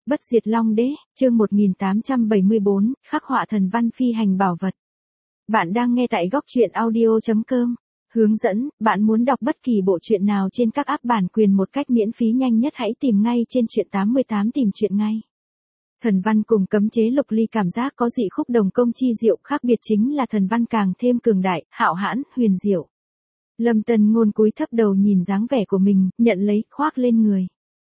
Bất diệt Long Đế, chương 1874, khắc họa thần văn phi hành bảo vật. Bạn đang nghe tại góc truyện audio.com. Hướng dẫn, bạn muốn đọc bất kỳ bộ truyện nào trên các app bản quyền một cách miễn phí nhanh nhất hãy tìm ngay trên truyện 88 tìm truyện ngay. Thần văn cùng cấm chế Lục Ly cảm giác có dị khúc đồng công chi diệu, khác biệt chính là thần văn càng thêm cường đại, hạo hãn, huyền diệu. Lâm Tân Ngôn cúi thấp đầu nhìn dáng vẻ của mình, nhận lấy, khoác lên người.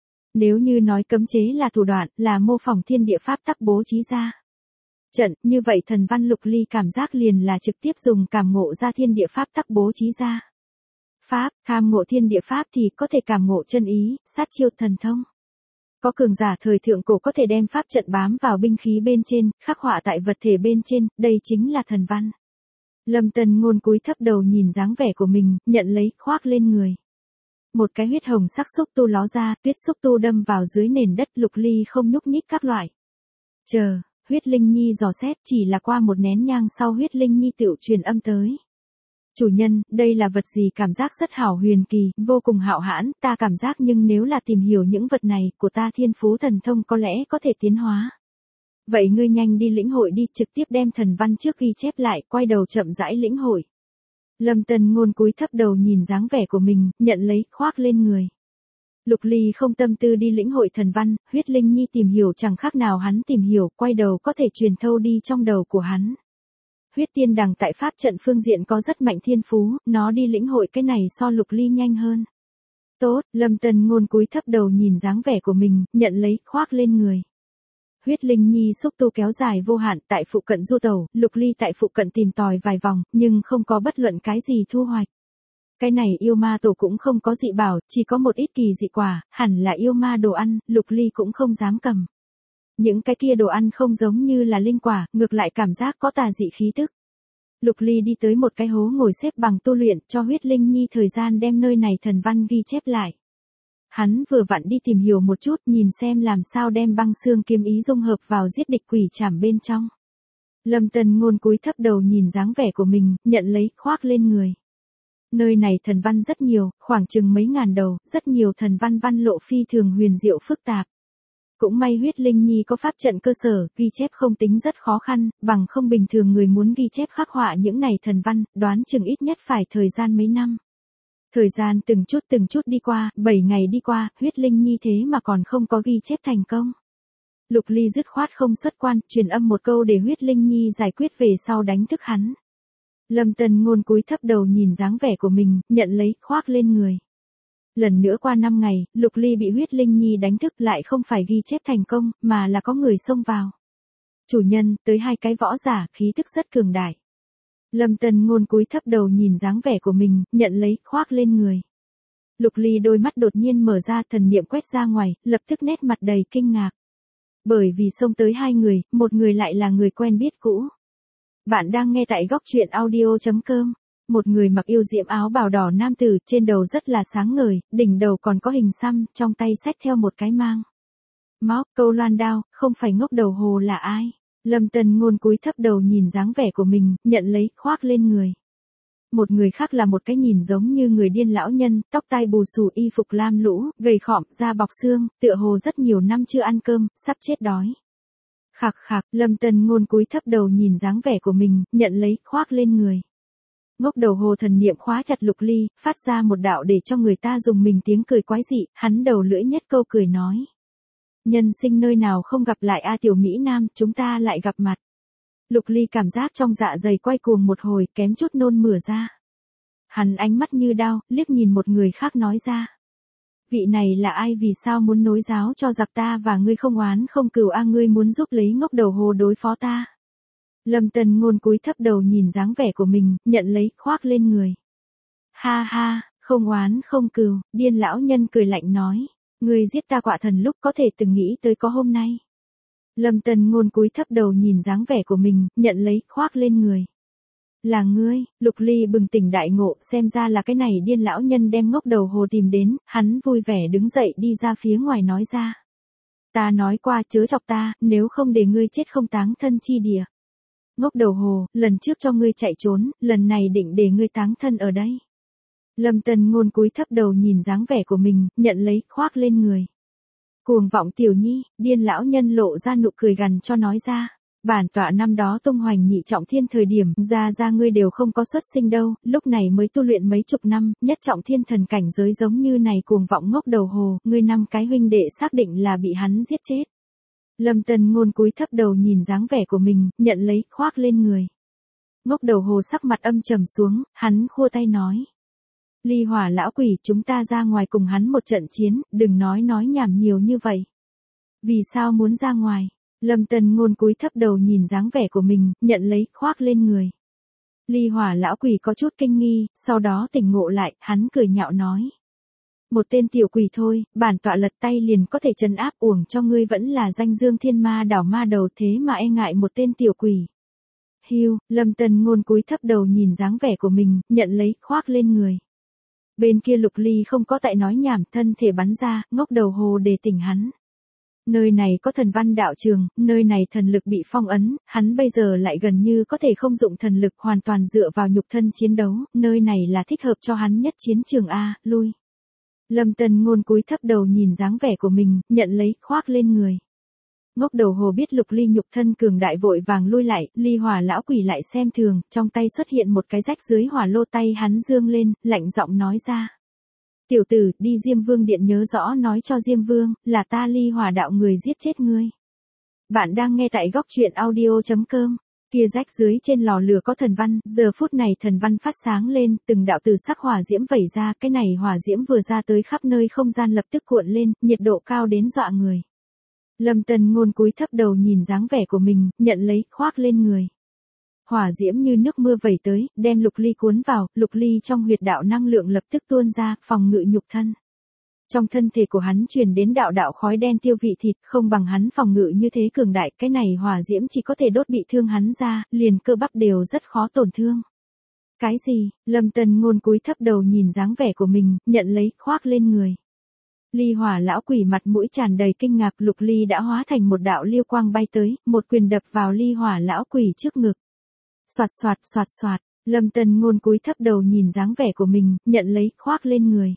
Nếu như nói cấm chế là thủ đoạn, là mô phỏng thiên địa pháp tắc bố trí ra trận, như vậy thần văn Lục Ly cảm giác liền là trực tiếp dùng cảm ngộ ra thiên địa pháp tắc bố trí ra. Pháp, tham ngộ thiên địa pháp thì có thể cảm ngộ chân ý, sát chiêu thần thông. Có cường giả thời thượng cổ có thể đem pháp trận bám vào binh khí bên trên, khắc họa tại vật thể bên trên, đây chính là thần văn. Lâm Tân Ngôn cúi thấp đầu nhìn dáng vẻ của mình, nhận lấy, khoác lên người. Một cái huyết hồng sắc xúc tu ló ra, tuyết xúc tu đâm vào dưới nền đất, Lục Ly không nhúc nhích các loại. Chờ, huyết linh nhi dò xét, chỉ là qua một nén nhang sau huyết linh nhi tựu truyền âm tới. Chủ nhân, đây là vật gì? Cảm giác rất hảo huyền kỳ, vô cùng hạo hãn, ta cảm giác nhưng nếu là tìm hiểu những vật này, của ta thiên phú thần thông có lẽ có thể tiến hóa. Vậy ngươi nhanh đi lĩnh hội đi, trực tiếp đem thần văn trước ghi chép lại, quay đầu chậm rãi lĩnh hội. Lâm Tân Ngôn cúi thấp đầu nhìn dáng vẻ của mình, nhận lấy, khoác lên người. Lục Ly không tâm tư đi lĩnh hội thần văn, huyết linh nhi tìm hiểu chẳng khác nào hắn tìm hiểu, quay đầu có thể truyền thâu đi trong đầu của hắn. Huyết tiên đằng tại pháp trận phương diện có rất mạnh thiên phú, nó đi lĩnh hội cái này so Lục Ly nhanh hơn. Tốt, Lâm Tân Ngôn cúi thấp đầu nhìn dáng vẻ của mình, nhận lấy, khoác lên người. Huyết linh nhi xúc tu kéo dài vô hạn, tại phụ cận du tẩu, Lục Ly tại phụ cận tìm tòi vài vòng, nhưng không có bất luận cái gì thu hoạch. Cái này yêu ma tổ cũng không có dị bảo, chỉ có một ít kỳ dị quả, hẳn là yêu ma đồ ăn, Lục Ly cũng không dám cầm. Những cái kia đồ ăn không giống như là linh quả, ngược lại cảm giác có tà dị khí tức. Lục Ly đi tới một cái hố ngồi xếp bằng tu luyện, cho huyết linh nhi thời gian đem nơi này thần văn ghi chép lại. Hắn vừa vặn đi tìm hiểu một chút, nhìn xem làm sao đem băng xương kiếm ý dung hợp vào giết địch quỷ trảm bên trong. Lâm Tân Ngôn cúi thấp đầu nhìn dáng vẻ của mình, nhận lấy, khoác lên người. Nơi này thần văn rất nhiều, khoảng chừng mấy ngàn đầu, rất nhiều thần văn văn lộ phi thường huyền diệu phức tạp. Cũng may huyết linh nhi có pháp trận cơ sở, ghi chép không tính rất khó khăn, bằng không bình thường người muốn ghi chép khắc họa những này thần văn, đoán chừng ít nhất phải thời gian mấy năm. Thời gian từng chút đi qua, 7 ngày đi qua, huyết linh nhi thế mà còn không có ghi chép thành công. Lục Ly dứt khoát không xuất quan, truyền âm một câu để huyết linh nhi giải quyết về sau đánh thức hắn. Lâm Tân Ngôn cúi thấp đầu nhìn dáng vẻ của mình, nhận lấy, khoác lên người. Lần nữa qua 5 ngày, Lục Ly bị huyết linh nhi đánh thức, lại không phải ghi chép thành công, mà là có người xông vào. Chủ nhân, tới 2 cái võ giả, khí tức rất cường đại. Lâm Tân Ngôn cúi thấp đầu nhìn dáng vẻ của mình, nhận lấy, khoác lên người. Lục Ly đôi mắt đột nhiên mở ra, thần niệm quét ra ngoài, lập tức nét mặt đầy kinh ngạc. Bởi vì xông tới 2 người, một người lại là người quen biết cũ. Bạn đang nghe tại góc truyện audio.com. Một người mặc yêu diễm áo bào đỏ nam tử, trên đầu rất là sáng ngời, đỉnh đầu còn có hình xăm, trong tay xách theo một cái mang móc, câu loan đao, không phải Ngốc Đầu Hồ là ai? Lâm Tân Ngôn cúi thấp đầu nhìn dáng vẻ của mình, nhận lấy, khoác lên người. Một người khác là một cái nhìn giống như người điên lão nhân, tóc tai bù xù, y phục lam lũ, gầy khọm, da bọc xương, tựa hồ rất nhiều năm chưa ăn cơm, sắp chết đói. Khạc khạc, Lâm Tân Ngôn cúi thấp đầu nhìn dáng vẻ của mình, nhận lấy, khoác lên người. Ngốc Đầu Hồ thần niệm khóa chặt Lục Ly, phát ra một đạo để cho người ta dùng mình tiếng cười quái dị, hắn đầu lưỡi nhất câu cười nói. Nhân sinh nơi nào không gặp lại a tiểu Mỹ Nam, chúng ta lại gặp mặt. Lục Ly cảm giác trong dạ dày quay cuồng một hồi, kém chút nôn mửa ra. Hắn ánh mắt như đao, liếc nhìn một người khác nói ra. Vị này là ai, vì sao muốn nối giáo cho giặc, ta và ngươi không oán không cừu a, ngươi muốn giúp lấy Ngốc Đầu Hồ đối phó ta. Lâm Tân Ngôn cúi thấp đầu nhìn dáng vẻ của mình, nhận lấy, khoác lên người. Ha ha, không oán không cừu, điên lão nhân cười lạnh nói. Ngươi giết ta Quạ Thần lúc có thể từng nghĩ tới có hôm nay. Lâm Tân Ngôn cúi thấp đầu nhìn dáng vẻ của mình, nhận lấy, khoác lên người. Là ngươi, Lục Ly bừng tỉnh đại ngộ, xem ra là cái này điên lão nhân đem Ngốc Đầu Hồ tìm đến, hắn vui vẻ đứng dậy đi ra phía ngoài nói ra. Ta nói qua chớ chọc ta, nếu không để ngươi chết không táng thân chi địa. Ngốc Đầu Hồ, lần trước cho ngươi chạy trốn, lần này định để ngươi táng thân ở đây. Lâm Tân Ngôn cúi thấp đầu nhìn dáng vẻ của mình, nhận lấy, khoác lên người. Cuồng vọng tiểu nhi, điên lão nhân lộ ra nụ cười gằn cho nói ra. Bản tọa năm đó tung hoành nhị trọng thiên thời điểm, ra ngươi đều không có xuất sinh đâu, lúc này mới tu luyện mấy chục năm, nhất trọng thiên thần cảnh giới giống như này cuồng vọng ngốc đầu hồ, ngươi năm cái huynh đệ xác định là bị hắn giết chết. Lâm Tân Ngôn cúi thấp đầu nhìn dáng vẻ của mình, nhận lấy, khoác lên người. Ngốc đầu hồ sắc mặt âm trầm xuống, hắn khua tay nói. Ly Hỏa lão quỷ, chúng ta ra ngoài cùng hắn một trận chiến, đừng nói nhảm nhiều như vậy. Vì sao muốn ra ngoài? Lâm Tân Ngôn cúi thấp đầu nhìn dáng vẻ của mình, nhận lấy, khoác lên người. Ly Hỏa lão quỷ có chút kinh nghi, sau đó tỉnh ngộ lại, hắn cười nhạo nói. Một tên tiểu quỷ thôi, bản tọa lật tay liền có thể trấn áp, uổng cho ngươi vẫn là danh dương thiên ma đảo ma đầu, thế mà e ngại một tên tiểu quỷ. Hiu, Lâm Tân Ngôn cúi thấp đầu nhìn dáng vẻ của mình, nhận lấy, khoác lên người. Bên kia Lục Ly không có tại nói nhảm, thân thể bắn ra, ngốc đầu hồ để tỉnh hắn. Nơi này có thần văn đạo trường, nơi này thần lực bị phong ấn, hắn bây giờ lại gần như có thể không dụng thần lực, hoàn toàn dựa vào nhục thân chiến đấu, nơi này là thích hợp cho hắn nhất chiến trường A, lui. Lâm Tân Ngôn cúi thấp đầu nhìn dáng vẻ của mình, nhận lấy, khoác lên người. Ngốc đầu hồ biết Lục Ly nhục thân cường đại vội vàng lui lại, Ly Hỏa lão quỷ lại xem thường, trong tay xuất hiện một cái rách dưới hỏa lô, tay hắn dương lên, lạnh giọng nói ra. Tiểu tử, đi Diêm Vương điện nhớ rõ nói cho Diêm Vương, là ta Ly Hỏa đạo người giết chết ngươi. Bạn đang nghe tại góc truyện audio.com. Kia rách dưới trên lò lửa có thần văn, giờ phút này thần văn phát sáng lên, từng đạo từ sắc hỏa diễm vẩy ra, cái này hỏa diễm vừa ra tới khắp nơi không gian lập tức cuộn lên, nhiệt độ cao đến dọa người. Lâm Tân Ngôn cúi thấp đầu nhìn dáng vẻ của mình, nhận lấy, khoác lên người. Hỏa diễm như nước mưa vẩy tới, đem Lục Ly cuốn vào, Lục Ly trong huyệt đạo năng lượng lập tức tuôn ra, phòng ngự nhục thân. Trong thân thể của hắn truyền đến đạo đạo khói đen tiêu vị thịt, không bằng hắn phòng ngự như thế cường đại, cái này hỏa diễm chỉ có thể đốt bị thương hắn ra, liền cơ bắp đều rất khó tổn thương. Cái gì? Lâm Tân Ngôn cúi thấp đầu nhìn dáng vẻ của mình, nhận lấy, khoác lên người. Ly Hỏa lão quỷ mặt mũi tràn đầy kinh ngạc, Lục Ly đã hóa thành một đạo liêu quang bay tới, một quyền đập vào Ly Hỏa lão quỷ trước ngực. Soạt soạt soạt soạt, Lâm Tân Ngôn cúi thấp đầu nhìn dáng vẻ của mình, nhận lấy, khoác lên người.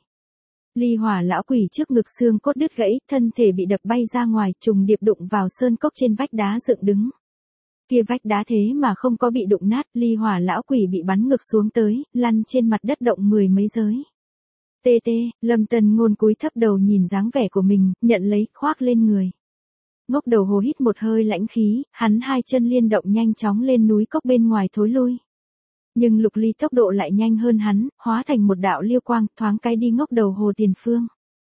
Ly Hỏa lão quỷ trước ngực xương cốt đứt gãy, thân thể bị đập bay ra ngoài, trùng điệp đụng vào sơn cốc trên vách đá dựng đứng. Kia vách đá thế mà không có bị đụng nát, Ly Hỏa lão quỷ bị bắn ngược xuống tới, lăn trên mặt đất động mười mấy giới. Tê tê, Lâm Tân Ngôn cúi thấp đầu nhìn dáng vẻ của mình, nhận lấy, khoác lên người. Ngốc đầu hồ hít một hơi lãnh khí, hắn hai chân liên động nhanh chóng lên núi cốc bên ngoài thối lui. Nhưng Lục Ly tốc độ lại nhanh hơn hắn, hóa thành một đạo liêu quang, thoáng cái đi ngốc đầu hồ tiền phương.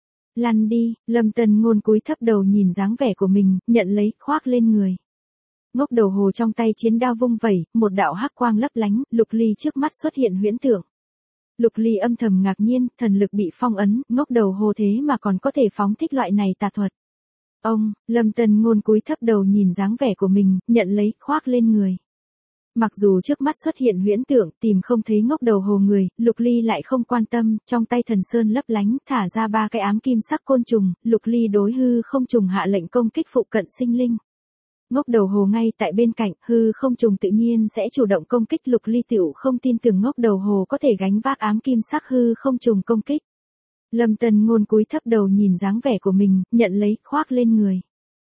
Lăn đi, Lâm Tân Ngôn cúi thấp đầu nhìn dáng vẻ của mình, nhận lấy, khoác lên người. Ngốc đầu hồ trong tay chiến đao vung vẩy, một đạo hắc quang lấp lánh, Lục Ly trước mắt xuất hiện huyễn tượng. Lục Ly âm thầm ngạc nhiên, thần lực bị phong ấn, ngốc đầu hồ thế mà còn có thể phóng thích loại này tà thuật. Ông, Lâm Tân Ngôn cúi thấp đầu nhìn dáng vẻ của mình, nhận lấy, khoác lên người. Mặc dù trước mắt xuất hiện huyễn tượng, tìm không thấy ngốc đầu hồ người, Lục Ly lại không quan tâm, trong tay thần sơn lấp lánh, thả ra 3 cái ám kim sắc côn trùng, Lục Ly đối hư không trùng hạ lệnh công kích phụ cận sinh linh. Ngốc đầu hồ ngay tại bên cạnh, hư không trùng tự nhiên sẽ chủ động công kích, Lục Ly tiểu không tin tưởng ngốc đầu hồ có thể gánh vác ám kim sắc hư không trùng công kích. Lâm Tân Ngôn cúi thấp đầu nhìn dáng vẻ của mình, nhận lấy, khoác lên người.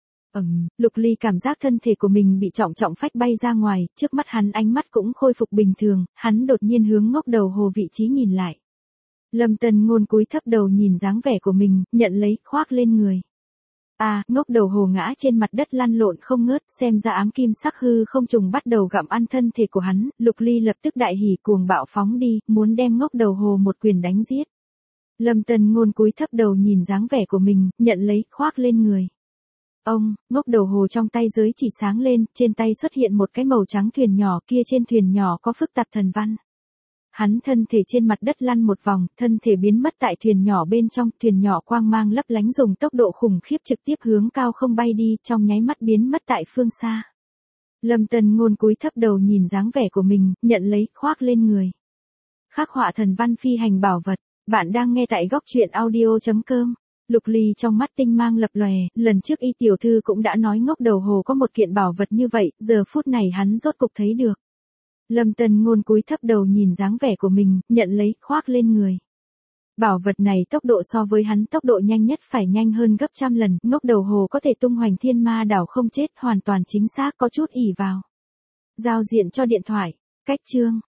Lục Ly cảm giác thân thể của mình bị trọng phách bay ra ngoài, trước mắt hắn ánh mắt cũng khôi phục bình thường, hắn đột nhiên hướng ngốc đầu hồ vị trí nhìn lại. Lâm Tân Ngôn cúi thấp đầu nhìn dáng vẻ của mình, nhận lấy, khoác lên người. Ngốc đầu hồ ngã trên mặt đất lăn lộn không ngớt, xem ra ám kim sắc hư không trùng bắt đầu gặm ăn thân thể của hắn, Lục Ly lập tức đại hỉ cuồng bạo phóng đi, muốn đem ngốc đầu hồ một quyền đánh giết. Lâm Tân Ngôn cúi thấp đầu nhìn dáng vẻ của mình, nhận lấy, khoác lên người. Ông, ngốc đầu hồ trong tay giới chỉ sáng lên, trên tay xuất hiện một cái màu trắng thuyền nhỏ, kia trên thuyền nhỏ có phức tạp thần văn. Hắn thân thể trên mặt đất lăn một vòng, thân thể biến mất tại thuyền nhỏ bên trong, thuyền nhỏ quang mang lấp lánh dùng tốc độ khủng khiếp trực tiếp hướng cao không bay đi, trong nháy mắt biến mất tại phương xa. Lâm Tân Ngôn cúi thấp đầu nhìn dáng vẻ của mình, nhận lấy, khoác lên người. Khắc họa thần văn phi hành bảo vật, bạn đang nghe tại góc truyện audio.com. Lục Ly trong mắt tinh mang lập lòe, lần trước Y tiểu thư cũng đã nói ngốc đầu hồ có một kiện bảo vật như vậy, giờ phút này hắn rốt cục thấy được. Lâm Tân Ngôn cúi thấp đầu nhìn dáng vẻ của mình, nhận lấy, khoác lên người. Bảo vật này tốc độ so với hắn tốc độ nhanh nhất phải nhanh hơn gấp trăm lần, ngốc đầu hồ có thể tung hoành thiên ma đảo không chết, hoàn toàn chính xác có chút ỉ vào. Giao diện cho điện thoại, cách chương.